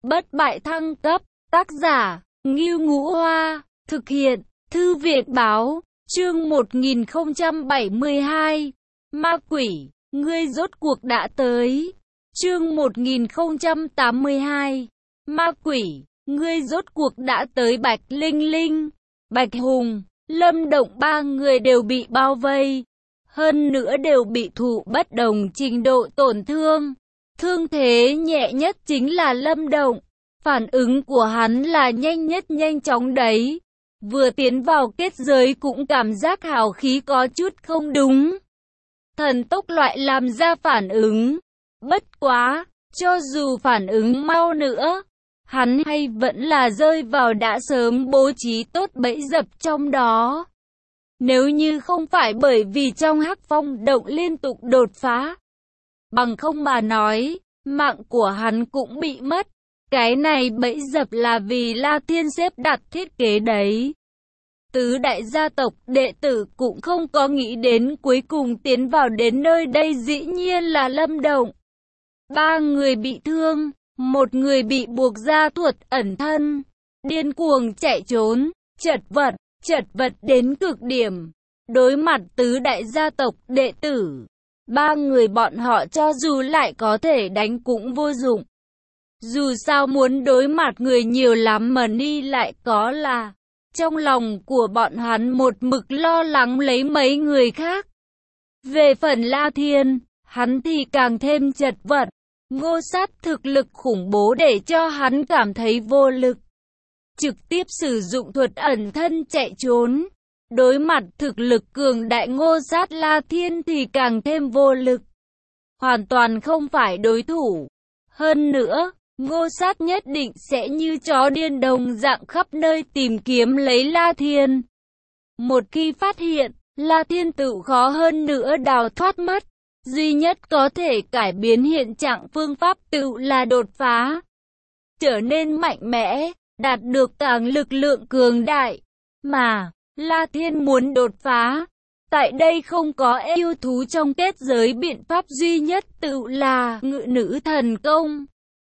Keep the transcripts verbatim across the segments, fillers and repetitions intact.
bất bại thăng cấp, tác giả, Ngưu Ngũ Hoa, thực hiện, Thư viện Báo, chương một nghìn không trăm bảy mươi hai, Ma Quỷ, ngươi rốt cuộc đã tới, chương một nghìn không trăm tám mươi hai, Ma Quỷ, ngươi rốt cuộc đã tới. Bạch Linh Linh, Bạch Hùng, Lâm Động ba người đều bị bao vây, hơn nữa đều bị thụ bất đồng trình độ tổn thương. Thương thế nhẹ nhất chính là Lâm Động, phản ứng của hắn là nhanh nhất nhanh chóng đấy. Vừa tiến vào kết giới cũng cảm giác hào khí có chút không đúng. Thần tốc loại làm ra phản ứng. Bất quá, cho dù phản ứng mau nữa, hắn hay vẫn là rơi vào đã sớm bố trí tốt bẫy dập trong đó. Nếu như không phải bởi vì trong Hắc Phong động liên tục đột phá, bằng không mà nói, mạng của hắn cũng bị mất. Cái này bẫy dập là vì La Thiên xếp đặt thiết kế đấy. Tứ đại gia tộc đệ tử cũng không có nghĩ đến cuối cùng tiến vào đến nơi đây dĩ nhiên là Lâm Động. Ba người bị thương, một người bị buộc ra thuật ẩn thân, điên cuồng chạy trốn, chật vật, chật vật đến cực điểm. Đối mặt tứ đại gia tộc đệ tử, ba người bọn họ cho dù lại có thể đánh cũng vô dụng. Dù sao muốn đối mặt người nhiều lắm mà ni lại có là, trong lòng của bọn hắn một mực lo lắng lấy mấy người khác. Về phần La Thiên, hắn thì càng thêm chật vật. Ngô Sát thực lực khủng bố để cho hắn cảm thấy vô lực, trực tiếp sử dụng thuật ẩn thân chạy trốn. Đối mặt thực lực cường đại Ngô Sát, La Thiên thì càng thêm vô lực, hoàn toàn không phải đối thủ. Hơn nữa, Ngô Sát nhất định sẽ như chó điên đồng dạng khắp nơi tìm kiếm lấy La Thiên. Một khi phát hiện, La Thiên tự khó hơn nữa đào thoát mất. Duy nhất có thể cải biến hiện trạng phương pháp tự là đột phá, trở nên mạnh mẽ, đạt được càng lực lượng cường đại. Mà, La Thiên muốn đột phá, tại đây không có yêu thú trong kết giới, biện pháp duy nhất tự là ngự nữ thần công.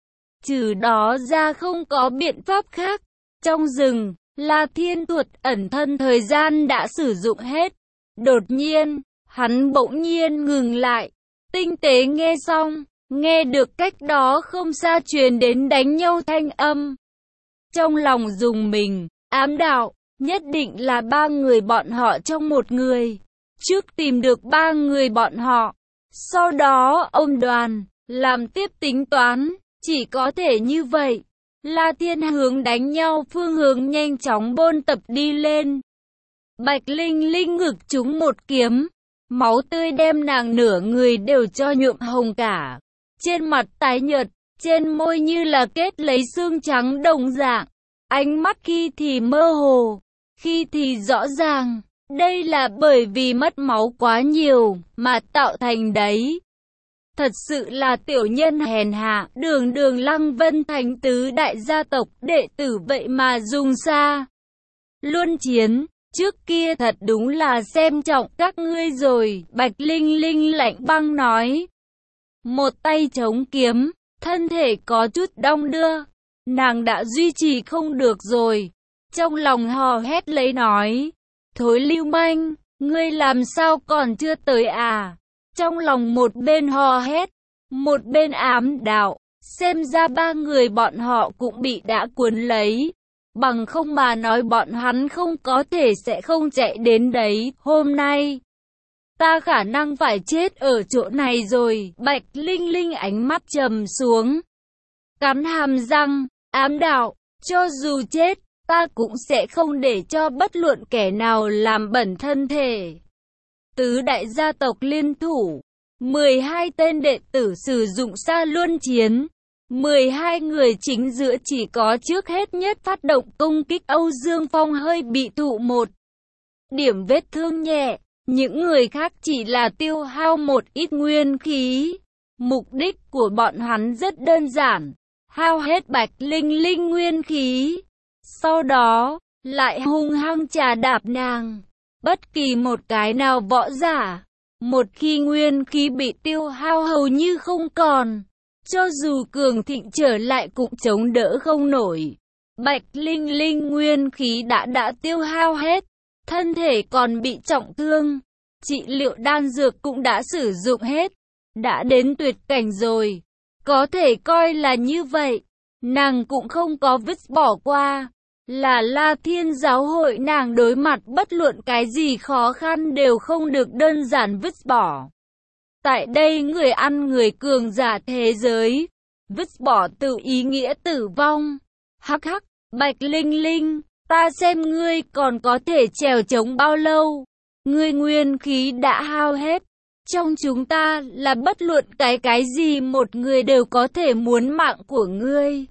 Trừ đó ra không có biện pháp khác. Trong rừng, La Thiên thuật ẩn thân thời gian đã sử dụng hết. Đột nhiên, hắn bỗng nhiên ngừng lại, tinh tế nghe xong, nghe được cách đó không xa truyền đến đánh nhau thanh âm. Trong lòng dùng mình, ám đạo, nhất định là ba người bọn họ trong một người. Trước tìm được ba người bọn họ, sau đó ông đoàn, làm tiếp tính toán, chỉ có thể như vậy. La Thiên hướng đánh nhau phương hướng nhanh chóng bôn tập đi lên. Bạch Linh Linh ngực trúng một kiếm, máu tươi đem nàng nửa người đều cho nhuộm hồng cả. Trên mặt tái nhợt, trên môi như là kết lấy xương trắng đồng dạng. Ánh mắt khi thì mơ hồ, khi thì rõ ràng. Đây là bởi vì mất máu quá nhiều mà tạo thành đấy. Thật sự là tiểu nhân hèn hạ. Đường đường Lăng Vân Thành tứ đại gia tộc đệ tử vậy mà dùng xa luân chiến. Trước kia thật đúng là xem trọng các ngươi rồi. Bạch Linh Linh lạnh băng nói. Một tay chống kiếm, thân thể có chút đong đưa. Nàng đã duy trì không được rồi. Trong lòng hò hét lấy nói. Thối lưu manh, ngươi làm sao còn chưa tới à? Trong lòng một bên hò hét, một bên ám đạo. Xem ra ba người bọn họ cũng bị đã cuốn lấy. Bằng không mà nói bọn hắn không có thể sẽ không chạy đến đấy. Hôm nay, ta khả năng phải chết ở chỗ này rồi. Bạch Linh Linh ánh mắt trầm xuống, cắn hàm răng, ám đạo. Cho dù chết, ta cũng sẽ không để cho bất luận kẻ nào làm bẩn thân thể. Tứ đại gia tộc liên thủ, mười hai tên đệ tử sử dụng xa luân chiến. mười hai người chính giữa chỉ có trước hết nhất phát động công kích Âu Dương Phong hơi bị thụ một điểm vết thương nhẹ. Những người khác chỉ là tiêu hao một ít nguyên khí. Mục đích của bọn hắn rất đơn giản, hao hết Bạch Linh Linh nguyên khí, sau đó lại hung hăng chà đạp nàng. Bất kỳ một cái nào võ giả, một khi nguyên khí bị tiêu hao hầu như không còn, cho dù cường thịnh trở lại cũng chống đỡ không nổi. Bạch Linh Linh nguyên khí đã đã tiêu hao hết, thân thể còn bị trọng thương, trị liệu đan dược cũng đã sử dụng hết, đã đến tuyệt cảnh rồi, có thể coi là như vậy. Nàng cũng không có vứt bỏ qua, là La Thiên giáo hội nàng đối mặt bất luận cái gì khó khăn đều không được đơn giản vứt bỏ. Tại đây người ăn người cường giả thế giới, vứt bỏ tự ý nghĩa tử vong. Hắc hắc, Bạch Linh Linh, ta xem ngươi còn có thể trèo chống bao lâu. Ngươi nguyên khí đã hao hết. Trong chúng ta là bất luận cái cái gì một người đều có thể muốn mạng của ngươi.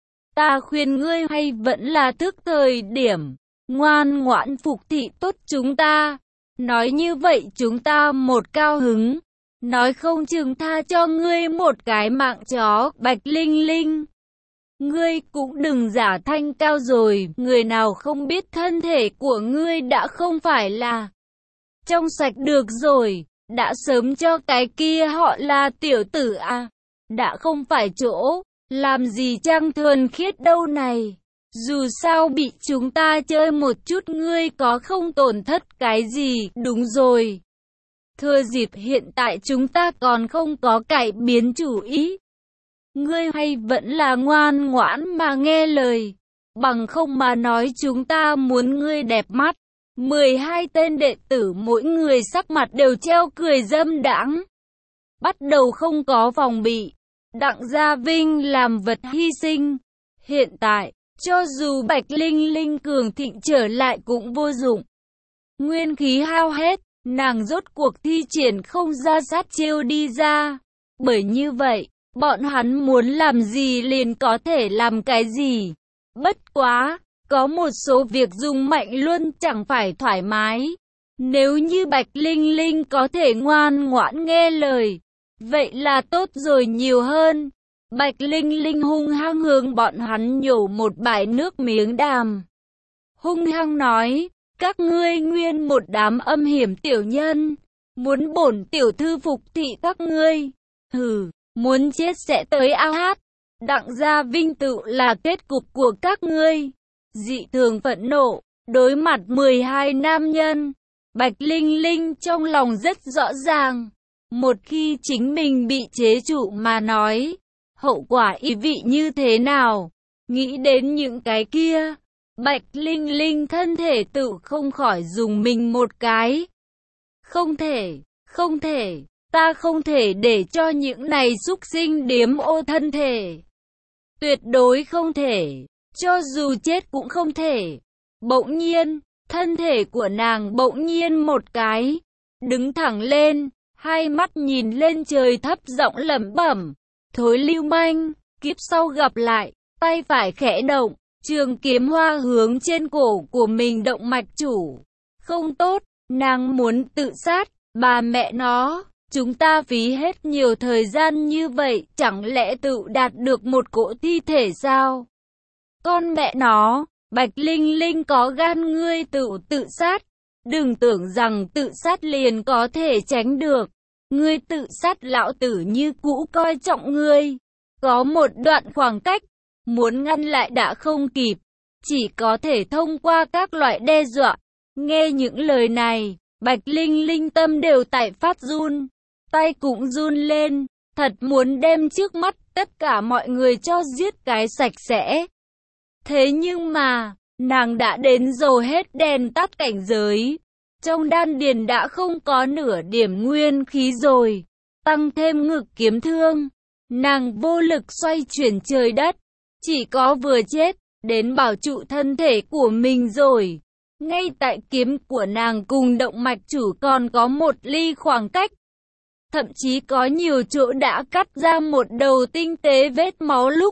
Ta khuyên ngươi hay vẫn là thức thời điểm, ngoan ngoãn phục thị tốt chúng ta. Nói như vậy chúng ta một cao hứng, nói không chừng tha cho ngươi một cái mạng chó. Bạch Linh Linh, ngươi cũng đừng giả thanh cao rồi, người nào không biết thân thể của ngươi đã không phải là trong sạch được rồi, đã sớm cho cái kia họ là tiểu tử à, đã không phải chỗ, làm gì trang thuần khiết đâu này, dù sao bị chúng ta chơi một chút ngươi có không tổn thất cái gì, đúng rồi. Thừa dịp hiện tại chúng ta còn không có cải biến chủ ý. Ngươi hay vẫn là ngoan ngoãn mà nghe lời, bằng không mà nói chúng ta muốn ngươi đẹp mắt. mười hai tên đệ tử mỗi người sắc mặt đều treo cười dâm đãng. Bắt đầu không có phòng bị, Đặng Gia Vinh làm vật hy sinh. Hiện tại, cho dù Bạch Linh Linh cường thịnh trở lại cũng vô dụng. Nguyên khí hao hết, nàng rốt cuộc thi triển không ra sát chiêu đi ra. Bởi như vậy, bọn hắn muốn làm gì liền có thể làm cái gì. Bất quá, có một số việc dùng mạnh luôn chẳng phải thoải mái. Nếu như Bạch Linh Linh có thể ngoan ngoãn nghe lời, vậy là tốt rồi nhiều hơn. Bạch Linh Linh hung hăng hướng bọn hắn nhổ một bãi nước miếng đàm. Hung hăng nói, các ngươi nguyên một đám âm hiểm tiểu nhân, muốn bổn tiểu thư phục thị các ngươi. Hừ, muốn chết sẽ tới ao hát. Đặng Gia Vinh tự là kết cục của các ngươi. Dị thường phẫn nộ, đối mặt mười hai nam nhân, Bạch Linh Linh trong lòng rất rõ ràng. Một khi chính mình bị chế trụ mà nói, hậu quả ý vị như thế nào? Nghĩ đến những cái kia, Bạch Linh Linh thân thể tự không khỏi dùng mình một cái. Không thể, không thể, ta không thể để cho những này súc sinh điếm ô thân thể. Tuyệt đối không thể, cho dù chết cũng không thể. Bỗng nhiên, thân thể của nàng bỗng nhiên một cái, đứng thẳng lên, hai mắt nhìn lên trời thấp giọng lẩm bẩm, thối lưu manh, kiếp sau gặp lại, tay phải khẽ động, trường kiếm hoa hướng trên cổ của mình động mạch chủ. Không tốt, nàng muốn tự sát, bà mẹ nó, chúng ta phí hết nhiều thời gian như vậy, chẳng lẽ tự đạt được một cỗ thi thể sao? Con mẹ nó, Bạch Linh Linh có gan ngươi tự tự sát, đừng tưởng rằng tự sát liền có thể tránh được. Ngươi tự sát lão tử như cũ coi trọng ngươi. Có một đoạn khoảng cách, muốn ngăn lại đã không kịp, chỉ có thể thông qua các loại đe dọa. Nghe những lời này, Bạch Linh Linh tâm đều tại phát run, tay cũng run lên, thật muốn đem trước mắt tất cả mọi người cho giết cái sạch sẽ. Thế nhưng mà, nàng đã đến dầu hết đèn tắt cảnh giới. Trong đan điền đã không có nửa điểm nguyên khí rồi. Tăng thêm ngực kiếm thương. Nàng vô lực xoay chuyển trời đất. Chỉ có vừa chết, đến bảo trụ thân thể của mình rồi. Ngay tại kiếm của nàng cùng động mạch chủ còn có một ly khoảng cách. Thậm chí có nhiều chỗ đã cắt ra một đầu tinh tế vết máu lúc.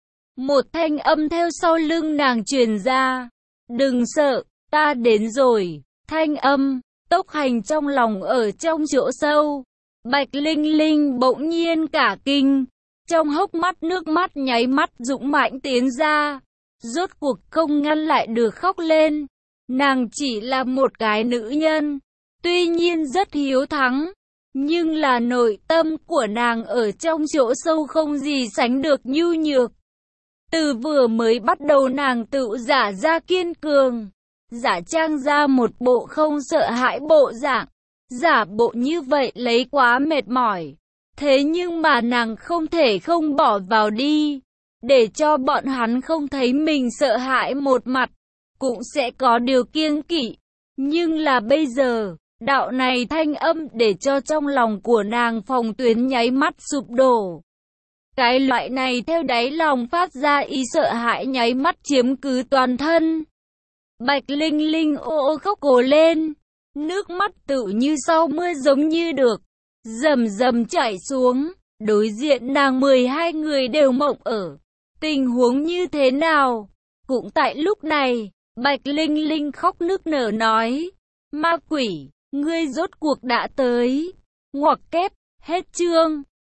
Một thanh âm theo sau lưng nàng truyền ra. Đừng sợ, ta đến rồi. Thanh âm, tốc hành trong lòng ở trong chỗ sâu. Bạch Linh Linh bỗng nhiên cả kinh. Trong hốc mắt nước mắt nháy mắt dũng mãnh tiến ra. Rốt cuộc không ngăn lại được khóc lên. Nàng chỉ là một cái nữ nhân. Tuy nhiên rất hiếu thắng. Nhưng là nội tâm của nàng ở trong chỗ sâu không gì sánh được nhu nhược. Từ vừa mới bắt đầu nàng tự giả ra kiên cường, giả trang ra một bộ không sợ hãi bộ dạng. Giả bộ như vậy lấy quá mệt mỏi. Thế nhưng mà nàng không thể không bỏ vào đi, để cho bọn hắn không thấy mình sợ hãi một mặt, cũng sẽ có điều kiêng kỵ. Nhưng là bây giờ, đạo này thanh âm để cho trong lòng của nàng phòng tuyến nháy mắt sụp đổ. Cái loại này theo đáy lòng phát ra ý sợ hãi nháy mắt chiếm cứ toàn thân. Bạch Linh Linh ô ô khóc cổ lên, nước mắt tự như sau mưa giống như được rầm rầm chảy xuống. Đối diện nàng mười hai người đều mộng ở. Tình huống như thế nào? Cũng tại lúc này, Bạch Linh Linh khóc nức nở nói, ma quỷ, ngươi rốt cuộc đã tới. Ngoặc kép, hết chương.